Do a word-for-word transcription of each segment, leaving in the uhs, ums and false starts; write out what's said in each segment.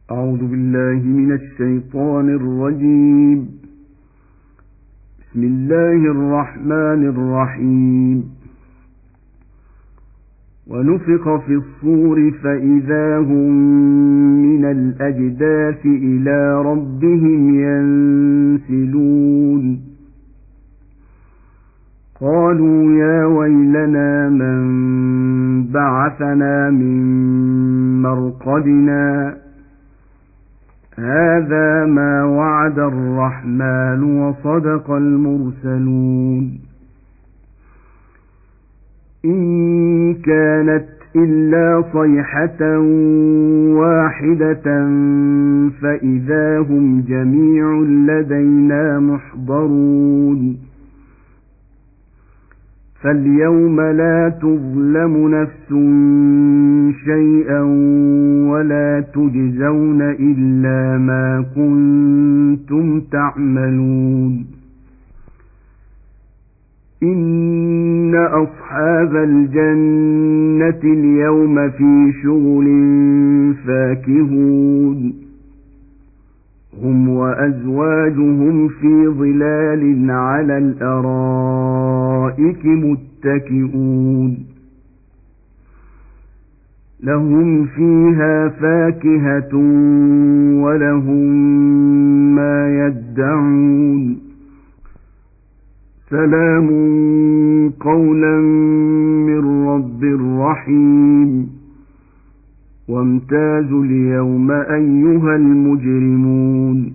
أعوذ بالله من الشيطان الرجيم. بسم الله الرحمن الرحيم. ونفخ في الصور فإذا هم من الأجداث إلى ربهم ينسلون. قالوا يا ويلنا من بعثنا من مرقدنا هذا ما وعد الرحمن وصدق المرسلون. إن كانت إلا صيحة واحدة فإذا هم جميع لدينا محضرون. فاليوم لا تظلم نفس شيئا ولا تجزون إلا ما كنتم تعملون. إن أصحاب الجنة اليوم في شغل فاكهون. هم وأزواجهم في ظلال على الأرائك متكئون. لهم فيها فاكهة ولهم ما يدعون. سلام قولا من رب رحيم. وامتازوا اليوم أيها المجرمون.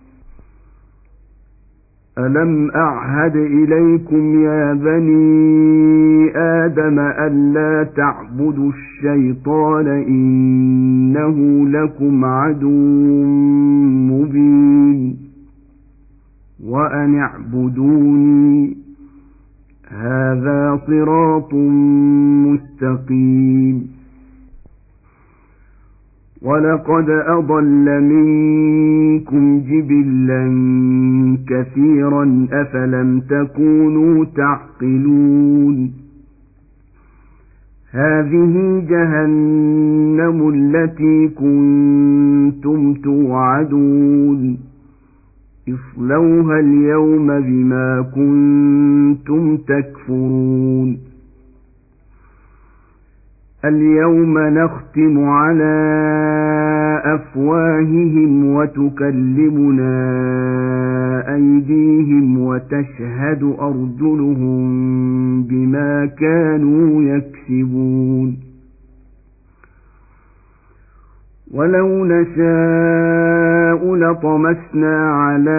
ألم أعهد إليكم يا بني آدم ألا تعبدوا الشيطان إنه لكم عدو مبين. وأن اعبدوني هذا صراط مستقيم. ولقد أضل منكم جبلا كثيرا أفلم تكونوا تعقلون. هذه جهنم التي كنتم توعدون. اصلوها اليوم بما كنتم تكفرون. اليوم نختم على أفواههم وتكلمنا أيديهم وتشهد أرجلهم بما كانوا يكسبون. ولو نشاء لطمسنا على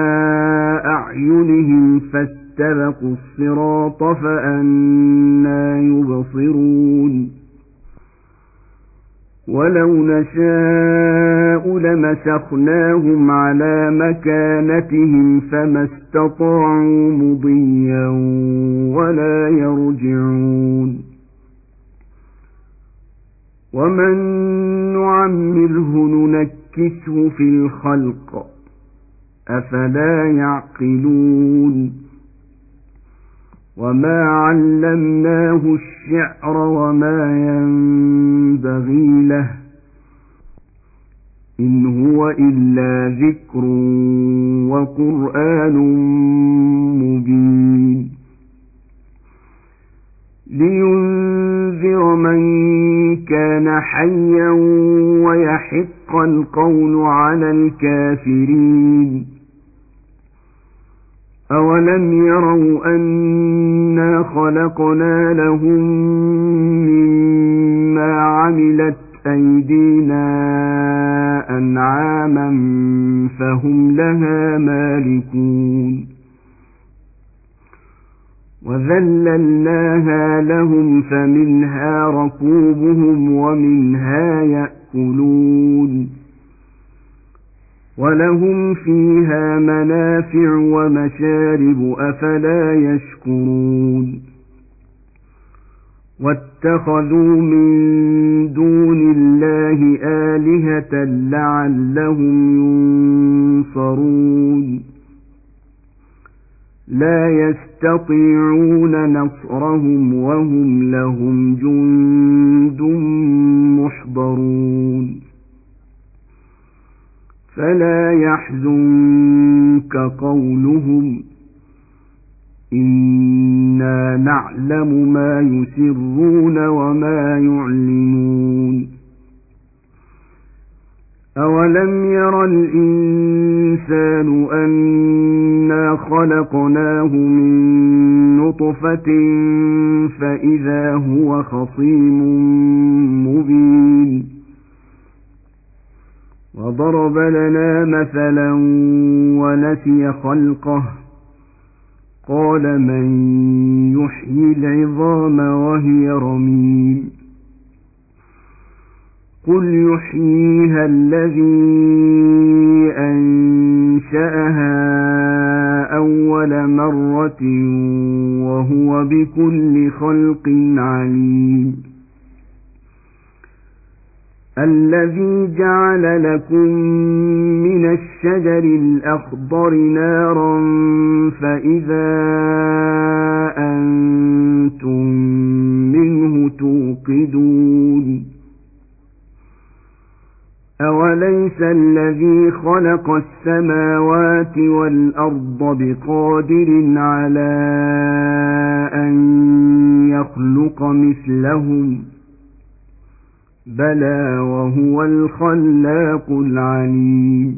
أعينهم فاستبقوا الصراط فأنى يبصرون. ولو نشاء لمسخناهم على مكانتهم فما استطاعوا مضيا ولا يرجعون. ومن نعمره ننكسه في الخلق أفلا يعقلون. وما علمناه الشعر وما ينبغي له إن هو إلا ذكر وقرآن مبين. لينذر من كان حيا ويحق القول على الكافرين. أولم يروا أنا خلقنا لهم مما عملت أيدينا أنعاما فهم لها مالكون. وذللناها لهم فمنها ركوبهم ومنها يأكلون. ولهم فيها منافع ومشارب أفلا يشكرون. واتخذوا من دون الله آلهة لعلهم ينصرون. لا يستطيعون نصرهم وهم لهم جند محضرون. فلا يحزنك قولهم إنا نعلم ما يسرون وما يعلنون أولم ير الإنسان أنا خلقناه من نطفة فإذا هو خصيم مبين وضرب لنا مثلا ونسي خلقه قال من يحيي العظام وهي رميم قل يحييها الذي أنشأها أول مرة وهو بكل خلق عليم الذي جعل لكم من الشجر الأخضر نارا فإذا أنتم منه توقدون أوليس الذي خلق السماوات والأرض بقادر على أن يخلق مثلهم بلى وهو الخلاق العليم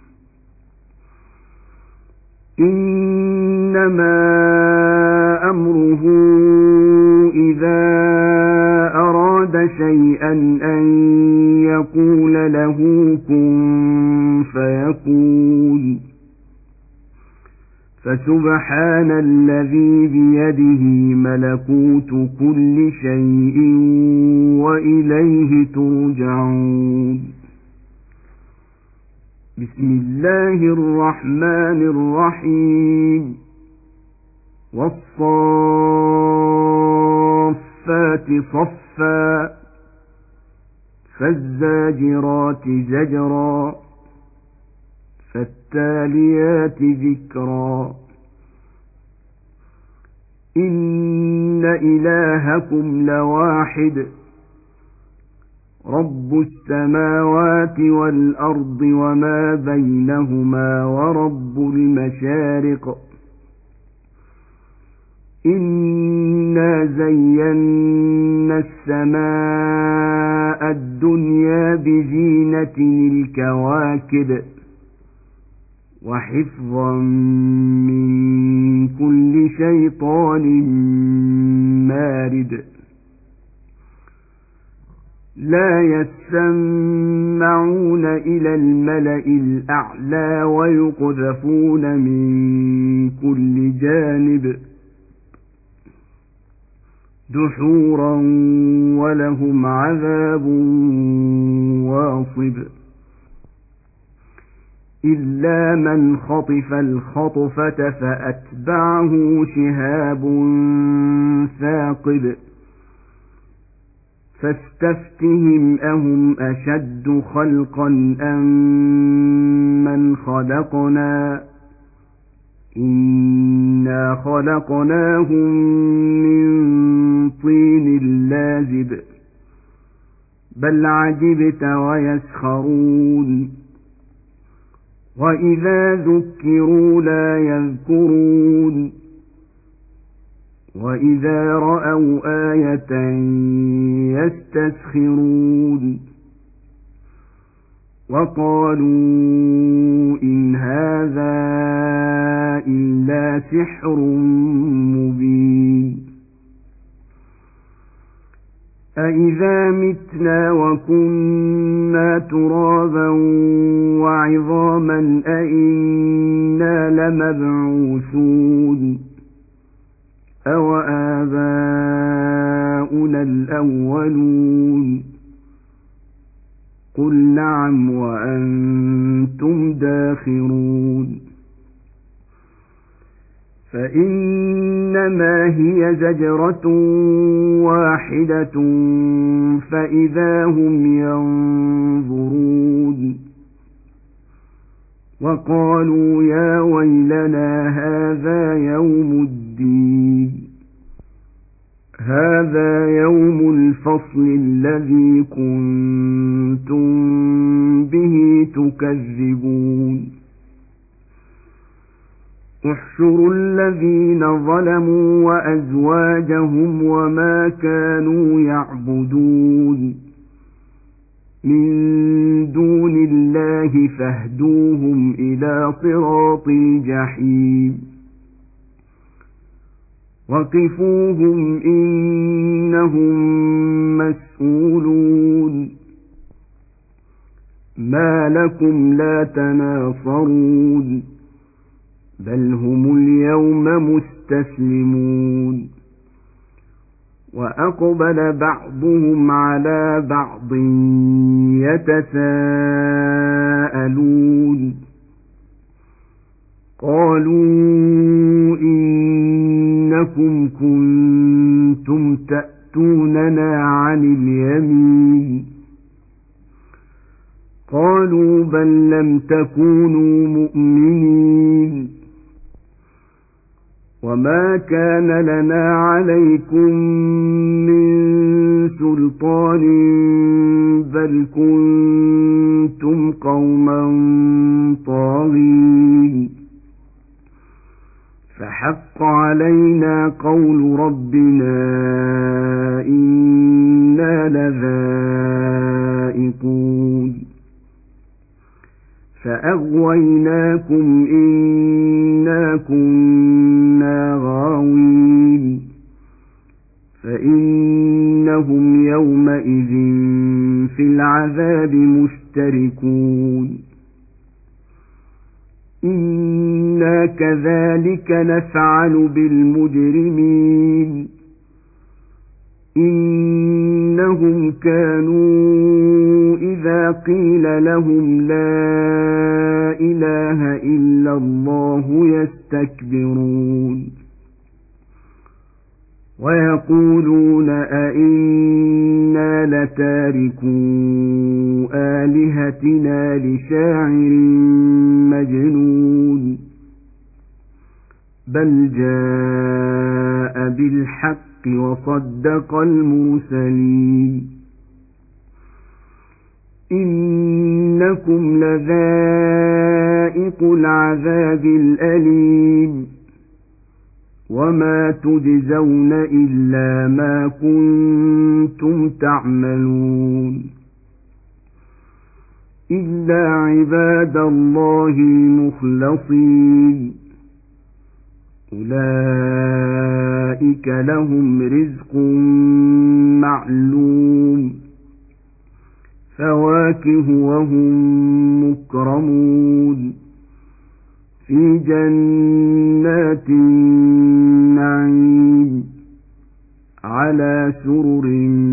إنما أمره إذا أراد شيئا أن يقول له كن فيكون فسبحان الذي بيده ملكوت كل شيء وإليه ترجعون بسم الله الرحمن الرحيم والصافات صفا فالزاجرات زجرا فالتاليات ذكرا إن إلهكم لواحد رب السماوات والأرض وما بينهما ورب المشارق إنا زينا السماء الدنيا بزينة الكواكب وحفظا من كل شيطان مارد لا يسمعون إلى الملأ الأعلى ويقذفون من كل جانب دحورا ولهم عذاب واصب إلا من خطف الخطفة فأتبعه شهاب ثاقب فاستفتهم أهم أشد خلقا أم من خلقنا إنا خلقناهم من طين لازب بل عجبت ويسخرون وإذا ذكروا لا يذكرون وإذا رأوا آية يستسخرون وقالوا إن هذا إلا سحر مبين أإذا متنا وكنا ترابا وعظاما أإنا لمبعوثون أو آباؤنا الأولون قل نعم وأنتم داخرون فإنما هي زجرة واحدة فإذا هم ينظرون وقالوا يا ويلنا هذا يوم الدين هذا يوم الفصل الذي كنتم به تكذبون احشروا الذين ظلموا وأزواجهم وما كانوا يعبدون من دون الله فاهدوهم إلى صراط الجحيم وقفوهم إنهم مسئولون ما لكم لا تناصرون بل هم اليوم مستسلمون وأقبل بعضهم على بعض يتساءلون قالوا إنكم كنتم تأتوننا عن اليمين قالوا بل لم تكونوا مؤمنين وما كان لنا عليكم من سلطان بل كنتم قوما طاغين فحق علينا قول ربنا إنا لذائقون فأغويناكم إنا كنا غاوين فإنهم يومئذ في العذاب مشتركون إنا كذلك نفعل بالمجرمين إنهم كانوا إذا قيل لهم لا إله إلا الله يستكبرون ويقولون أئنا لتاركو آلهتنا لشاعر مجنون بل جاء بالحق وصدق المرسلين إنكم لذائق العذاب الأليم وما تجزون إلا ما كنتم تعملون إلا عباد الله المخلصين أولئك لهم رزق معلوم فواكه وهم مكرمون في جنات النعيم على سرر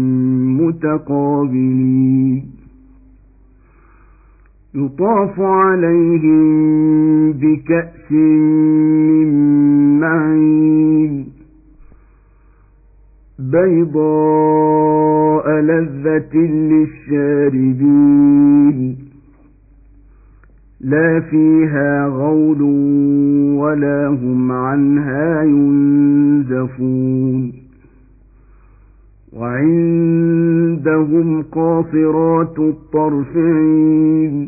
متقابلين يطاف عليهم بكأس من معين بيضاء لذة للشاربين لا فيها غول ولا هم عنها ينزفون وعندهم قاصرات الطرف عين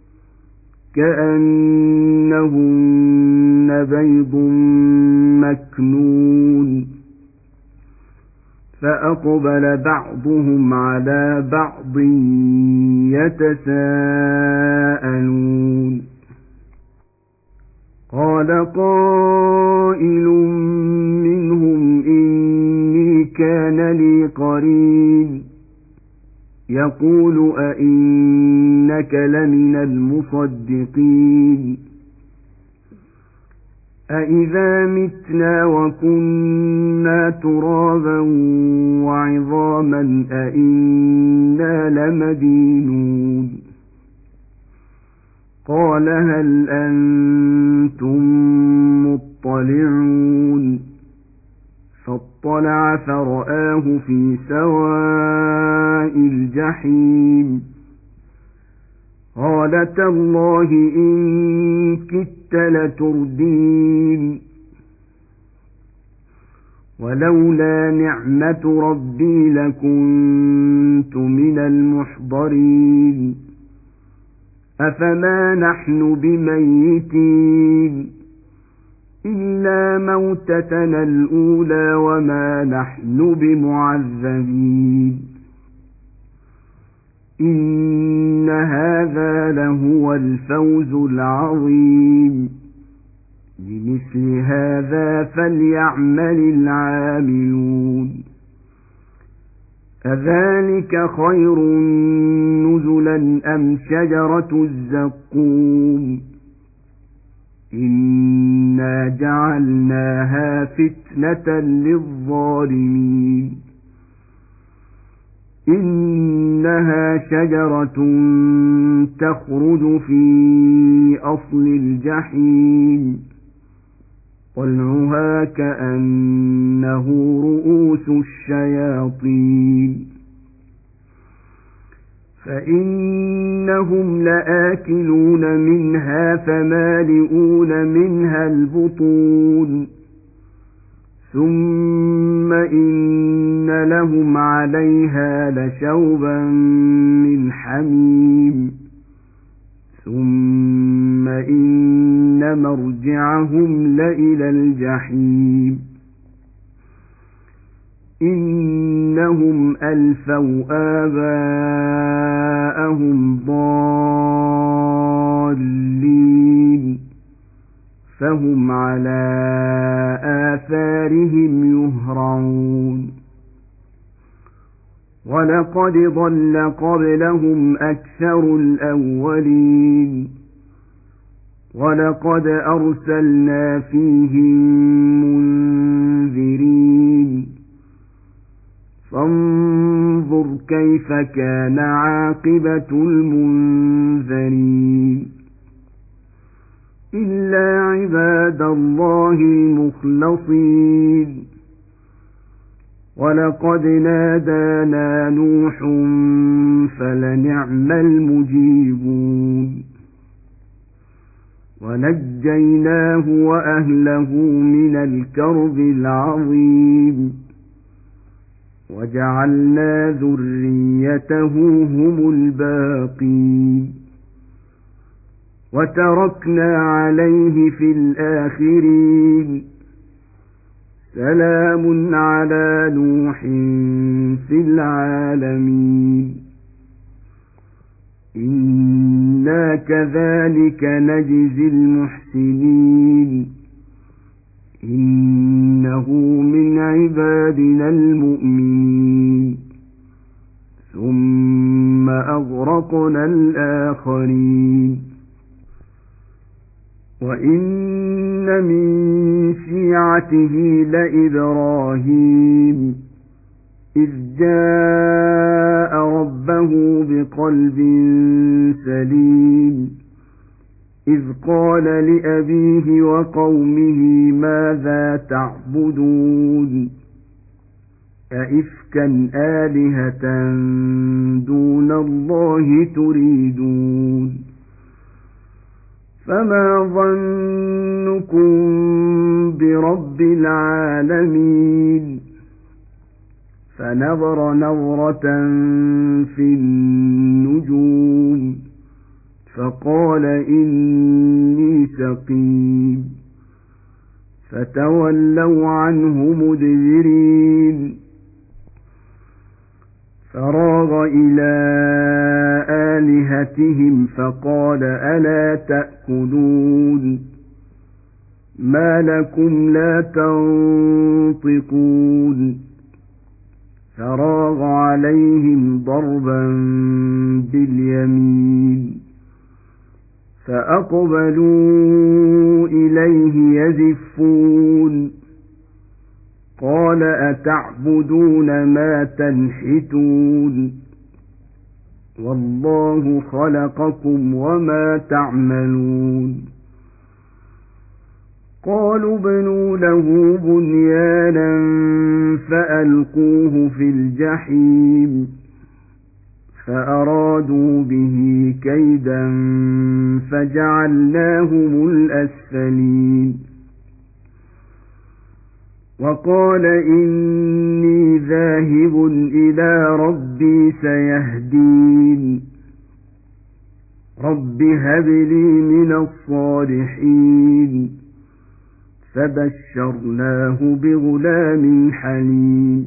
كأنهن بيض مكنون فأقبل بعضهم على بعض يتساءلون قال قائل منهم إني كان لي قرين يقول أئنك لمن المصدقين أئذا متنا وكنا ترابا وعظاما أئنا لمدينون قال هل أنتم مطلعون فاطلع فرآه في سواء الجحيم قال تالله إن كدت لتردين ولولا نعمة ربي لكنت من المحضرين أفما نحن بميتين إلا موتتنا الأولى وما نحن بمعذبين إن هذا لهو الفوز العظيم لمثل هذا فليعمل العاملون أذلك خير نزلا أم شجرة الزقوم إنا جعلناها فتنة للظالمين إنها شجرة تخرج في أصل الجحيم طلعها كأنه رؤوس الشياطين فإنهم لآكلون منها فمالئون منها البطون ثم إن لهم عليها لشوبا من حميم ثم إن مرجعهم لإلى الجحيم إنهم ألفوا آباءهم ضالين فهم على آثارهم يهرعون ولقد ضل قبلهم أكثر الأولين ولقد أرسلنا فيهم منذرين فانظر كيف كان عاقبة المنذرين إلا عباد الله المخلصين ولقد نادانا نوح فلنعم المجيبون ونجيناه وأهله من الكرب العظيم وجعلنا ذريته هم الباقين وتركنا عليه في الآخرين سلام على نوح في العالمين إنا كذلك نجزي المحسنين إنه من عبادنا المؤمنين ثم أغرقنا الآخرين وإن من شيعته لإبراهيم إذ جاء ربه بقلب سليم إذ قال لأبيه وقومه ماذا تعبدون أئفكا آلهة دون الله تريدون فما ظنكم برب العالمين فنظر نظرة في النجوم فقال إني سقيم فتولوا عنه مدبرين فراغ إلى آلهتهم فقال ألا تأكلون ما لكم لا تنطقون فراغ عليهم ضربا باليمين فأقبلوا إليه يزفون قال أتعبدون ما تنحتون والله خلقكم وما تعملون قالوا ابنوا له بنيانا فألقوه في الجحيم فأرادوا به كيدا فجعلناهم الأسفلين وقال إني ذاهب إلى ربي سيهدين رب هب لي من الصالحين فبشرناه بغلام حليم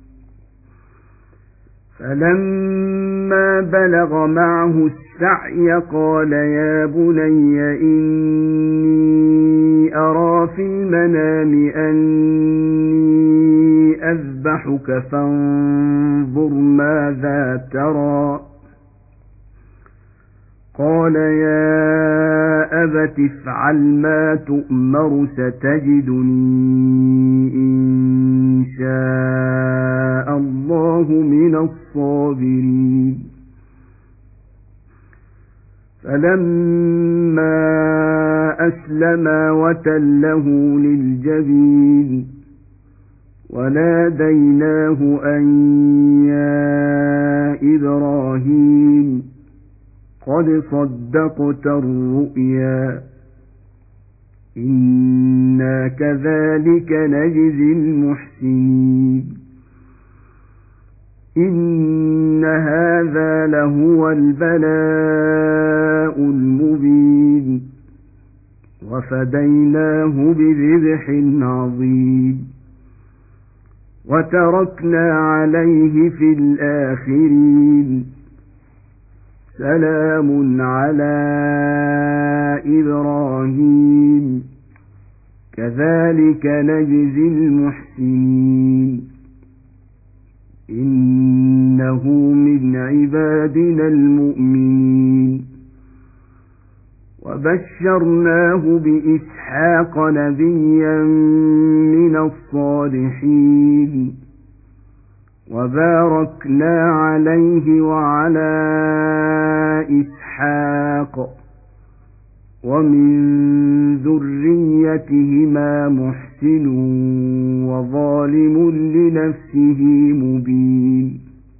فلما بلغ معه السعي قال يا بني إني أرى في المنام أني أذبحك فانظر ماذا ترى قال يا أبت افعل ما تؤمر ستجدني إن شاء الله من الصابرين فلما أسلما وتله للجبين وناديناه أن يا إبراهيم قد صدقت الرؤيا إنا كذلك نجزي المحسنين إن هذا لهو البلاء المبين وفديناه بذبح عظيم وتركنا عليه في الآخرين سلام على إبراهيم كذلك نجزي المحسنين إنه من عبادنا المؤمنين وبشرناه بإسحاق نبيا من الصالحين وباركنا عليه وعلى إسحاق ومن ذريتهما محسن وظالم لنفسه مبين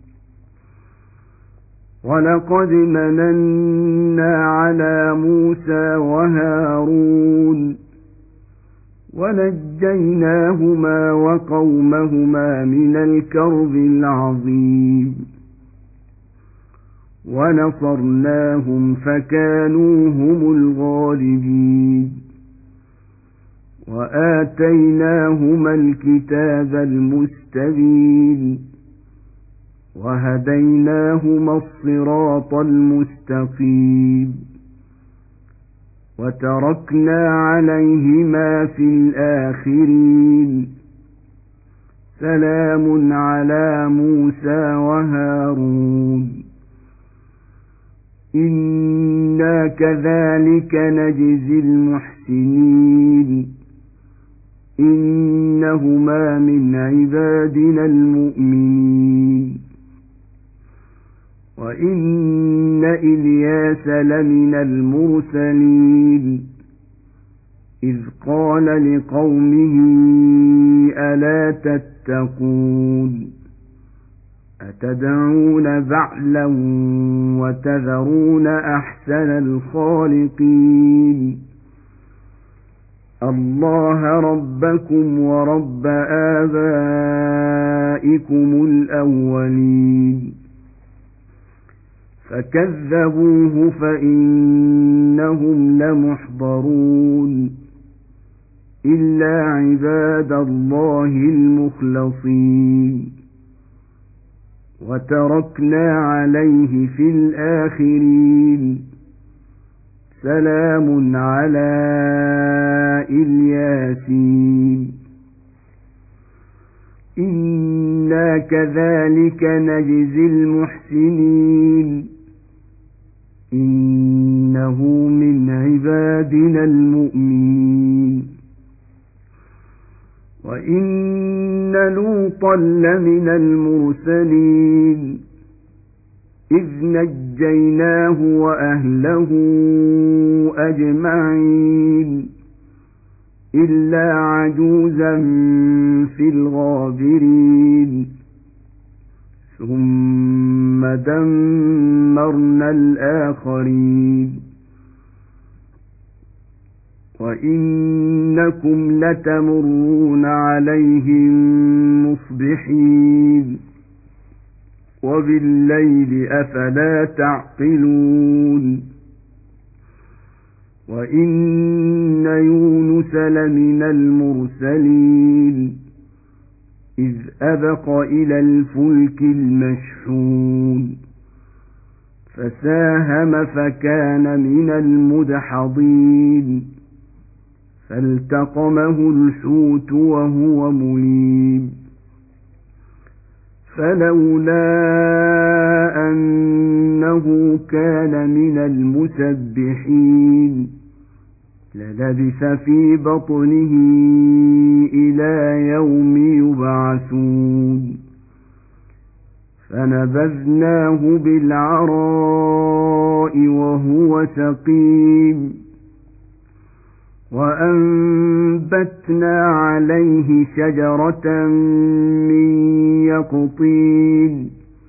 ولقد مننا على موسى وهارون ونجيناهما وقومهما من الكرب العظيم ونصرناهم فكانوا هم الغالبين وآتيناهما الكتاب المستبين وهديناهما الصراط المستقيم وتركنا عليهما في الآخرين سلام على موسى وهارون إنا كذلك نجزي المحسنين إنهما من عبادنا المؤمنين وإن إلياس لمن المرسلين إذ قال لقومه ألا تتقون أتدعون بعلا وتذرون أحسن الخالقين الله ربكم ورب آبائكم الأولين فكذبوه فإنهم لمحضرون إلا عباد الله المخلصين وتركنا عليه في الآخرين سلام على الياسين إنا كذلك نجزي المحسنين إنه من عبادنا المؤمنين وإن لوطا لمن المرسلين إذ نجيناه وأهله أجمعين إلا عجوزا في الغابرين ثم دمرنا الآخرين وإنكم لتمرون عليهم مصبحين وبالليل أفلا تعقلون وإن يونس لمن المرسلين إذ أبق إلى الفلك المشحون فساهم فكان من المدحضين فالتقمه الحوت وهو مليم فلولا أنه كان من المسبحين للبث في بطنه إلى يوم يبعثون فنبذناه بالعراء وهو سقيم وأنبتنا عليه شجرة من يقطين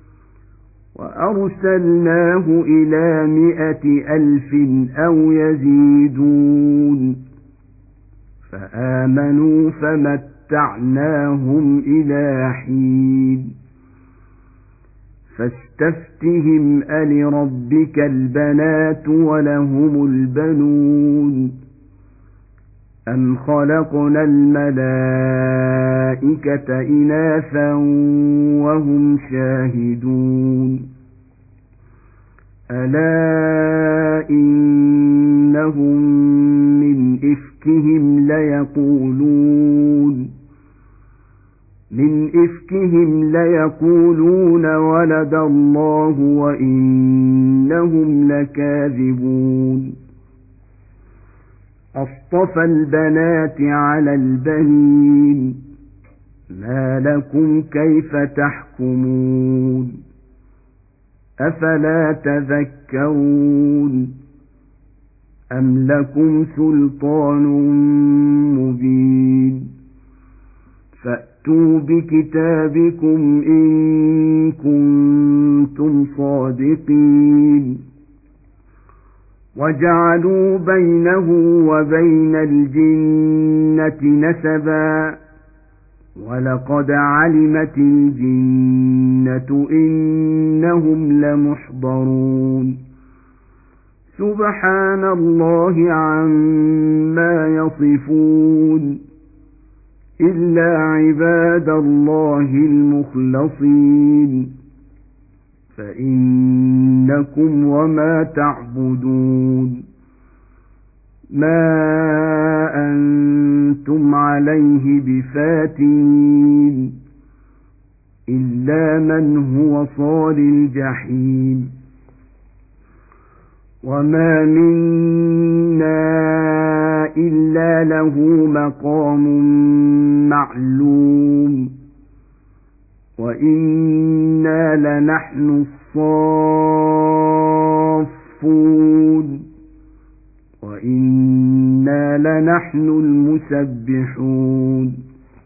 وأرسلناه إلى مائة ألف أو يزيدون فآمنوا فمتعناهم إلى حين فاستفتهم ألربك البنات ولهم البنون أم خلقنا الملائكة إناثا وهم شاهدون ألا إنهم من إفكهم ليقولون من إفكهم ليقولون ولد الله وإنهم لكاذبون أصطفى البنات على البنين ما لكم كيف تحكمون أفلا تذكرون أم لكم سلطان مبين فأتوا بكتابكم إن كنتم صادقين وجعلوا بينه وبين الجنة نسبا ولقد علمت الجنة إنهم لمحضرون سبحان الله عما يصفون إلا عباد الله المخلصين فإنكم وما تعبدون ما أنتم عليه بفاتنين إلا من هو صال الجحيم وما منا إلا له مقام معلوم وإنا لنحن الصافون وإنا لنحن المسبحون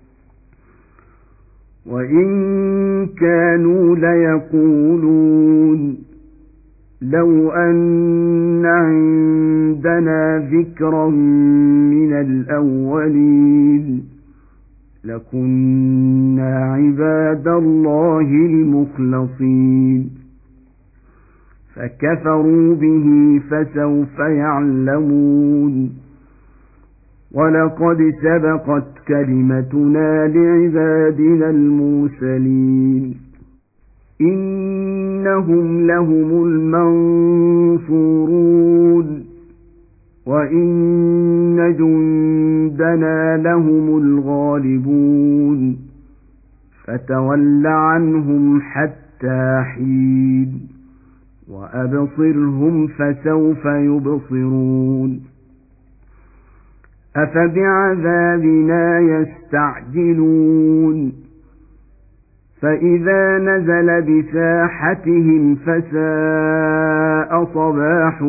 وإن كانوا ليقولون لو أن عندنا ذكرا من الأولين لكنا عباد الله المخلصين فكفروا به فسوف يعلمون ولقد سبقت كلمتنا لعبادنا المرسلين إنهم لهم المنصورون وإن جندنا لهم الغالبون فتول عنهم حتى حين وأبصرهم فسوف يبصرون أفبعذابنا يستعجلون فإذا نزل بساحتهم فساء صباح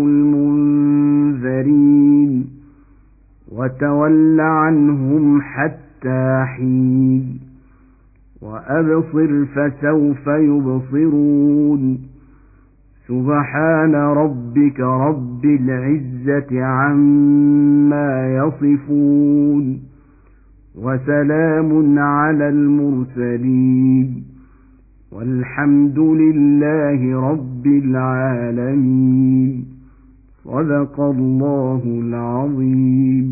المنذرين وتول عنهم حتى حين وأبصر فسوف يبصرون سبحان ربك رب العزة عما يصفون وسلام على المرسلين والحمد لله رب العالمين صدق الله العظيم.